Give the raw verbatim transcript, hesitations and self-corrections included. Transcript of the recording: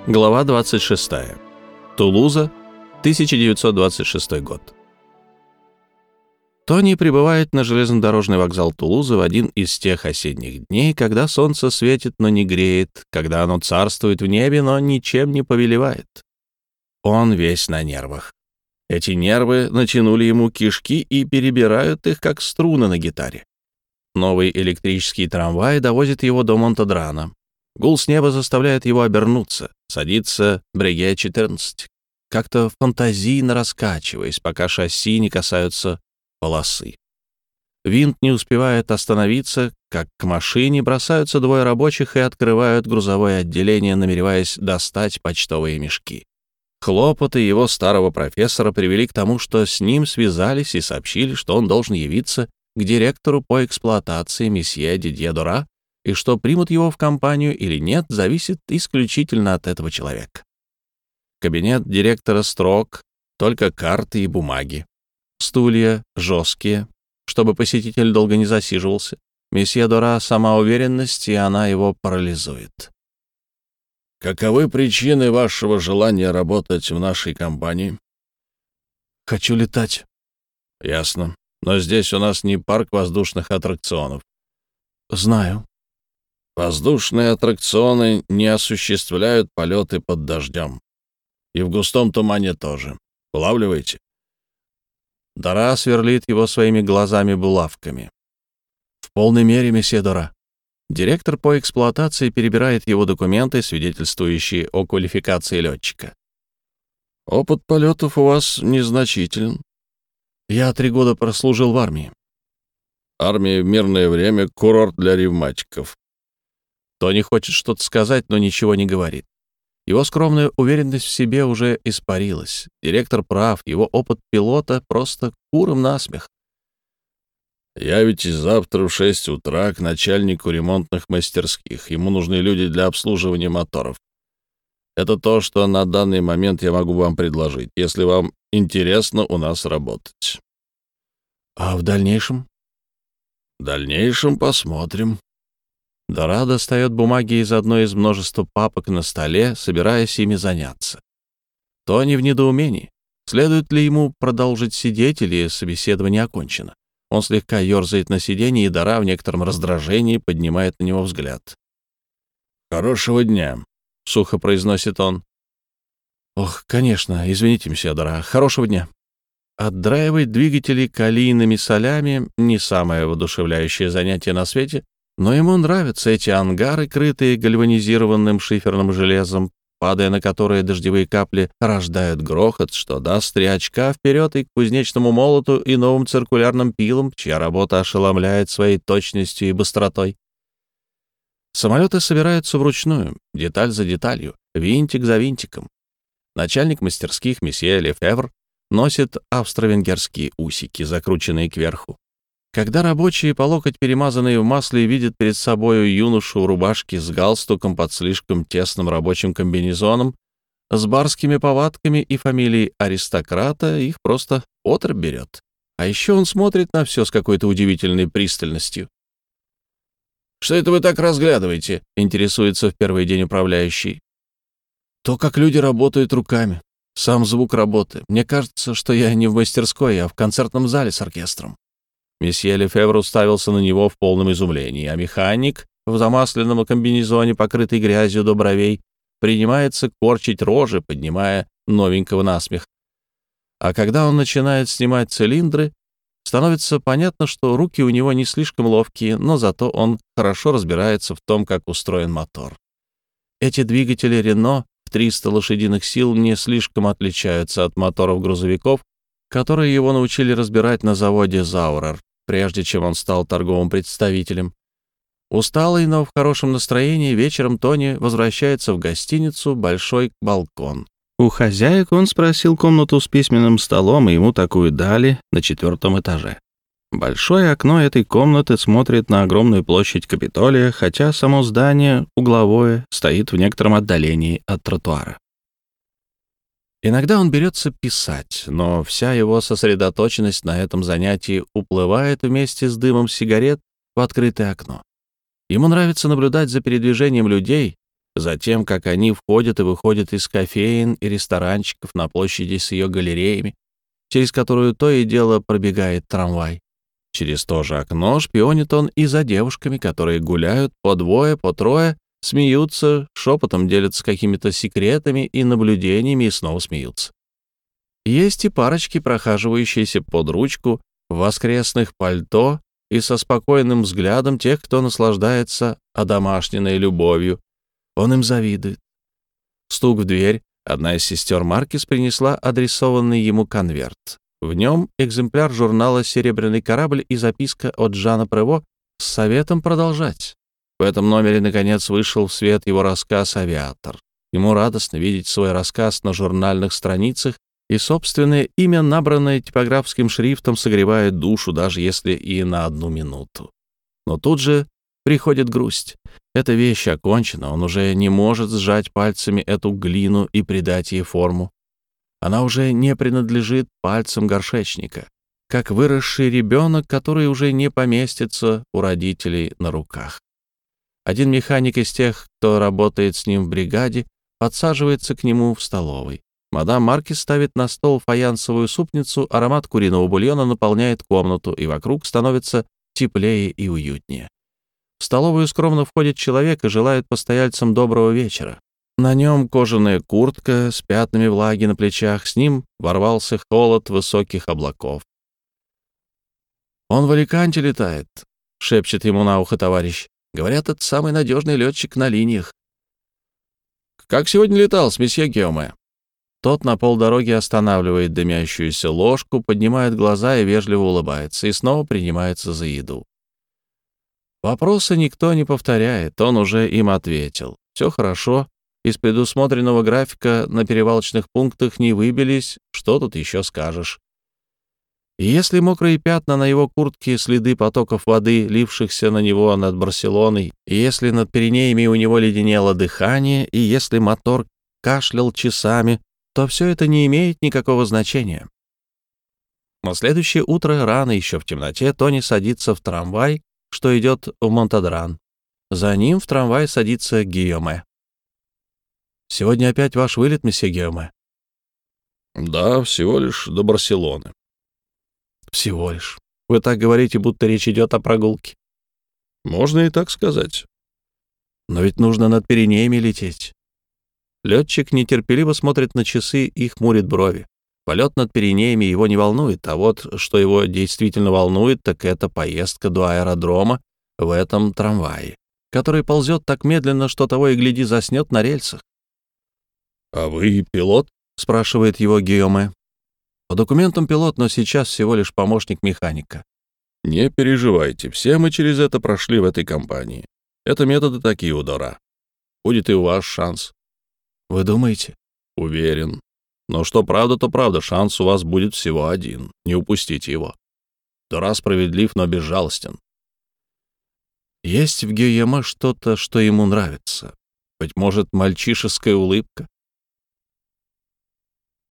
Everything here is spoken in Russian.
Глава двадцать шестая. Тулуза, тысяча девятьсот двадцать шестой год. Тони прибывает на железнодорожный вокзал Тулузы в один из тех осенних дней, когда солнце светит, но не греет, когда оно царствует в небе, но ничем не повелевает. Он весь на нервах. Эти нервы натянули ему кишки и перебирают их, как струны на гитаре. Новый электрический трамвай довозит его до Монтедрано. Гул с неба заставляет его обернуться. Садится Бреге четырнадцать, как-то фантазийно раскачиваясь, пока шасси не касаются полосы. Винт не успевает остановиться, как к машине бросаются двое рабочих и открывают грузовое отделение, намереваясь достать почтовые мешки. Хлопоты его старого профессора привели к тому, что с ним связались и сообщили, что он должен явиться к директору по эксплуатации месье Дидье Дора, и что примут его в компанию или нет, зависит исключительно от этого человека. Кабинет директора строг, только карты и бумаги. Стулья жесткие, чтобы посетитель долго не засиживался. Месье Дора — сама уверенность, и она его парализует. «Каковы причины вашего желания работать в нашей компании?» «Хочу летать». «Ясно. Но здесь у нас не парк воздушных аттракционов». «Знаю». «Воздушные аттракционы не осуществляют полеты под дождем. И в густом тумане тоже. Улавливаете?» Дора сверлит его своими глазами-булавками. «В полной мере, месье Дора». Директор по эксплуатации перебирает его документы, свидетельствующие о квалификации летчика. «Опыт полетов у вас незначителен». «Я три года прослужил в армии». «Армия в мирное время — курорт для ревматиков». Тони хочет что-то сказать, но ничего не говорит. Его скромная уверенность в себе уже испарилась. Директор прав, его опыт пилота просто куром насмех. «Явитесь завтра в шесть утра к начальнику ремонтных мастерских. Ему нужны люди для обслуживания моторов. Это то, что на данный момент я могу вам предложить, если вам интересно у нас работать». «А в дальнейшем?» «В дальнейшем посмотрим». Дора достает бумаги из одной из множества папок на столе, собираясь ими заняться. Тони в недоумении. Следует ли ему продолжить сидеть, или собеседование окончено? Он слегка ерзает на сиденье, и Дора в некотором раздражении поднимает на него взгляд. «Хорошего дня», — сухо произносит он. «Ох, конечно, извините, месье Дора. Хорошего дня». Отдраивать двигатели калийными солями — не самое воодушевляющее занятие на свете, но ему нравятся эти ангары, крытые гальванизированным шиферным железом, падая на которые дождевые капли рождают грохот, что даст три очка вперед и к кузнечному молоту и новым циркулярным пилам, чья работа ошеломляет своей точностью и быстротой. Самолеты собираются вручную, деталь за деталью, винтик за винтиком. Начальник мастерских месье Лефевр носит австро-венгерские усики, закрученные кверху. Когда рабочие, по локоть перемазанные в масле, видят перед собою юношу в рубашке с галстуком под слишком тесным рабочим комбинезоном, с барскими повадками и фамилией аристократа, их просто отрыбь берет. А еще он смотрит на все с какой-то удивительной пристальностью. «Что это вы так разглядываете?» — интересуется в первый день управляющий. «То, как люди работают руками. Сам звук работы. Мне кажется, что я не в мастерской, а в концертном зале с оркестром». Месье Лефевр уставился на него в полном изумлении, а механик в замасленном комбинезоне, покрытый грязью до бровей, принимается корчить рожи, поднимая новенького на смех. А когда он начинает снимать цилиндры, становится понятно, что руки у него не слишком ловкие, но зато он хорошо разбирается в том, как устроен мотор. Эти двигатели Рено в триста лошадиных сил не слишком отличаются от моторов грузовиков, которые его научили разбирать на заводе Заурер, прежде чем он стал торговым представителем. Усталый, но в хорошем настроении, вечером Тони возвращается в гостиницу «Большой балкон». У хозяек он спросил комнату с письменным столом, и ему такую дали на четвертом этаже. Большое окно этой комнаты смотрит на огромную площадь Капитолия, хотя само здание, угловое, стоит в некотором отдалении от тротуара. Иногда он берется писать, но вся его сосредоточенность на этом занятии уплывает вместе с дымом сигарет в открытое окно. Ему нравится наблюдать за передвижением людей, затем, как они входят и выходят из кофеен и ресторанчиков на площади с ее галереями, через которую то и дело пробегает трамвай. Через то же окно шпионит он и за девушками, которые гуляют по двое, по трое, смеются, шепотом делятся какими-то секретами и наблюдениями и снова смеются. Есть и парочки, прохаживающиеся под ручку в воскресных пальто и со спокойным взглядом тех, кто наслаждается одомашненной любовью. Он им завидует. Стук в дверь. Одна из сестер Маркис принесла адресованный ему конверт. В нем экземпляр журнала «Серебряный корабль» и записка от Жана Прево с советом продолжать. В этом номере, наконец, вышел в свет его рассказ «Авиатор». Ему радостно видеть свой рассказ на журнальных страницах, и собственное имя, набранное типографским шрифтом, согревает душу, даже если и на одну минуту. Но тут же приходит грусть. Эта вещь окончена, он уже не может сжать пальцами эту глину и придать ей форму. Она уже не принадлежит пальцам горшечника, как выросший ребенок, который уже не поместится у родителей на руках. Один механик из тех, кто работает с ним в бригаде, подсаживается к нему в столовой. Мадам Маркис ставит на стол фаянсовую супницу, аромат куриного бульона наполняет комнату, и вокруг становится теплее и уютнее. В столовую скромно входит человек и желает постояльцам доброго вечера. На нем кожаная куртка с пятнами влаги на плечах, с ним ворвался холод высоких облаков. «Он в Аликанте летает», — шепчет ему на ухо товарищ. «Говорят, это самый надежный летчик на линиях». «Как сегодня летал с месье Геоме?» Тот на полдороги останавливает дымящуюся ложку, поднимает глаза и вежливо улыбается, и снова принимается за еду. Вопросы никто не повторяет, он уже им ответил. Все хорошо, из предусмотренного графика на перевалочных пунктах не выбились, что тут еще скажешь. И если мокрые пятна на его куртке, следы потоков воды, лившихся на него над Барселоной, и если над Пиренеями у него леденело дыхание, и если мотор кашлял часами, то все это не имеет никакого значения. На следующее утро, рано еще в темноте, Тони садится в трамвай, что идет в Монтадран. За ним в трамвай садится Гийоме. «Сегодня опять ваш вылет, месье Гийоме?» «Да, всего лишь до Барселоны». «Всего лишь. Вы так говорите, будто речь идет о прогулке». «Можно и так сказать». «Но ведь нужно над Пиренеями лететь». Летчик нетерпеливо смотрит на часы и хмурит брови. Полет над Пиренеями его не волнует, а вот что его действительно волнует, так это поездка до аэродрома в этом трамвае, который ползет так медленно, что того и гляди заснет на рельсах. «А вы пилот?» — спрашивает его Гийоме. «По документам пилот, но сейчас всего лишь помощник механика». «Не переживайте, все мы через это прошли в этой компании. Это методы такие у Дора. Будет и у вас шанс». «Вы думаете?» «Уверен. Но что правда, то правда. Шанс у вас будет всего один. Не упустите его. Дора справедлив, но безжалостен». Есть в Гийоме что-то, что ему нравится. Быть может, мальчишеская улыбка.